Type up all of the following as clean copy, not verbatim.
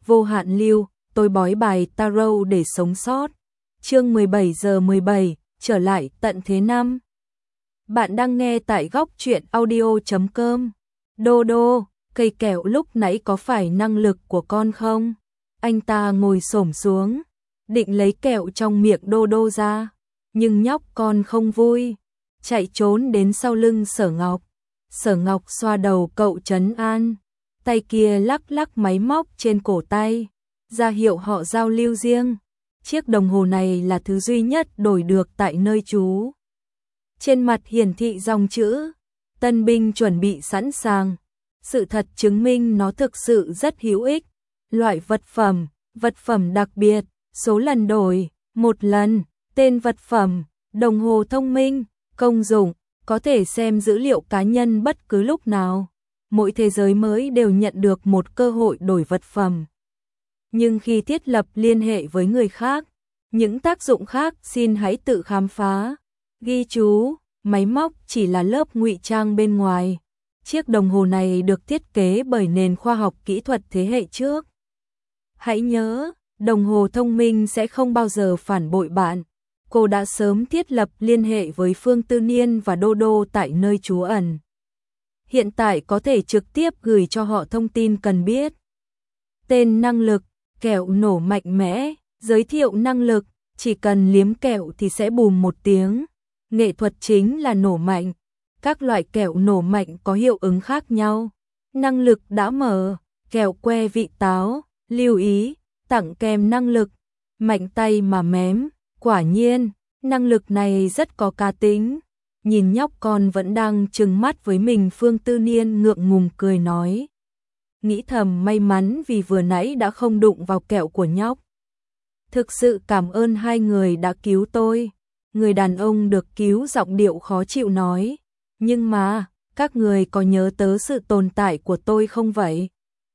vô hạn lưu, tôi bói bài tarot để sống sót. Chương 17:17, trở lại tận thế năm. Bạn đang nghe tại góc truyện audio.com. Đô đô, cây kẹo lúc nãy có phải năng lực của con không? Anh ta ngồi xổm xuống, định lấy kẹo trong miệng đô đô ra, nhưng nhóc con không vui, chạy trốn đến sau lưng Sở Ngọc. Sở Ngọc xoa đầu cậu trấn an, tay kia lắc lắc máy móc trên cổ tay, ra hiệu họ giao lưu riêng. Chiếc đồng hồ này là thứ duy nhất đổi được tại nơi trú. Trên mặt hiển thị dòng chữ, tân binh chuẩn bị sẵn sàng. Sự thật chứng minh nó thực sự rất hữu ích. Loại vật phẩm đặc biệt, số lần đổi, 1 lần, tên vật phẩm, đồng hồ thông minh, công dụng, có thể xem dữ liệu cá nhân bất cứ lúc nào. Mỗi thế giới mới đều nhận được một cơ hội đổi vật phẩm. Nhưng khi thiết lập liên hệ với người khác, những tác dụng khác xin hãy tự khám phá. Ghi chú, máy móc chỉ là lớp ngụy trang bên ngoài. Chiếc đồng hồ này được thiết kế bởi nền khoa học kỹ thuật thế hệ trước. Hãy nhớ, đồng hồ thông minh sẽ không bao giờ phản bội bạn. Cô đã sớm thiết lập liên hệ với Phương Tư Niên và Đô Đô tại nơi trú ẩn. Hiện tại có thể trực tiếp gửi cho họ thông tin cần biết. Tên năng lực, kẹo nổ mạnh mẽ, giới thiệu năng lực, chỉ cần liếm kẹo thì sẽ bùm một tiếng. Nghệ thuật chính là nổ mạnh. Các loại kẹo nổ mạnh có hiệu ứng khác nhau. Năng lực đã mở, kẹo que vị táo, lưu ý, tặng kèm năng lực, mạnh tay mà mém, quả nhiên, năng lực này rất có cá tính. Nhìn nhóc con vẫn đang trừng mắt với mình, Phương Tư Niên ngượng ngùng cười nói. Nghĩ thầm may mắn vì vừa nãy đã không đụng vào kẹo của nhóc. Thực sự cảm ơn hai người đã cứu tôi. Người đàn ông được cứu giọng điệu khó chịu nói. Nhưng mà, các người có nhớ tới sự tồn tại của tôi không vậy?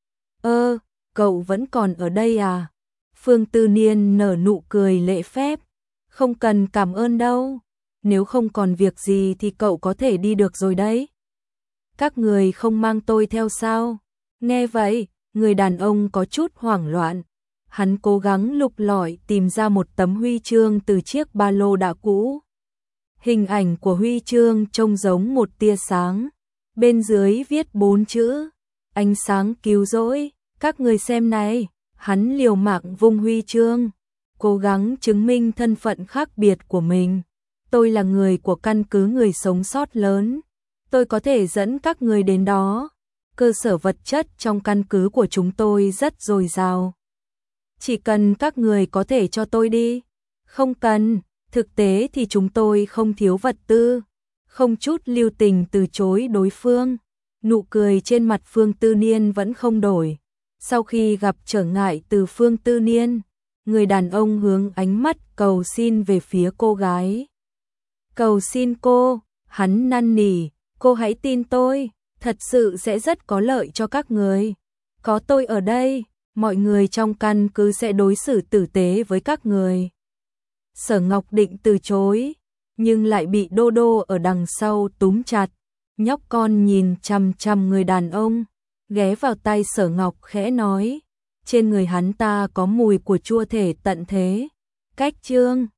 Cậu vẫn còn ở đây à? Phương Tư Niên nở nụ cười lễ phép. Không cần cảm ơn đâu. Nếu không còn việc gì thì cậu có thể đi được rồi đấy. Các người không mang tôi theo sao? Nghe vậy, người đàn ông có chút hoảng loạn. Hắn cố gắng lục lọi tìm ra một tấm huy chương từ chiếc ba lô đã cũ. Hình ảnh của huy chương trông giống một tia sáng. Bên dưới viết 4 chữ. Ánh sáng cứu rỗi. Các người xem này. Hắn liều mạng vung huy chương, cố gắng chứng minh thân phận khác biệt của mình. Tôi là người của căn cứ người sống sót lớn. Tôi có thể dẫn các người đến đó. Cơ sở vật chất trong căn cứ của chúng tôi rất dồi dào. Chỉ cần các người có thể cho tôi đi. Không cần, thực tế thì chúng tôi không thiếu vật tư. Không chút lưu tình từ chối đối phương. Nụ cười trên mặt Phương Tư Niên vẫn không đổi. Sau khi gặp trở ngại từ Phương Tư Niên, người đàn ông hướng ánh mắt cầu xin về phía cô gái. Cầu xin cô, hắn năn nỉ, cô hãy tin tôi, thật sự sẽ rất có lợi cho các người. Có tôi ở đây, mọi người trong căn cứ sẽ đối xử tử tế với các người. Sở Ngọc định từ chối, nhưng lại bị Đô Đô ở đằng sau túm chặt. Nhóc con nhìn chằm chằm người đàn ông, ghé vào tay Sở Ngọc khẽ nói, trên người hắn ta có mùi của chua thể tận thế. Cách chương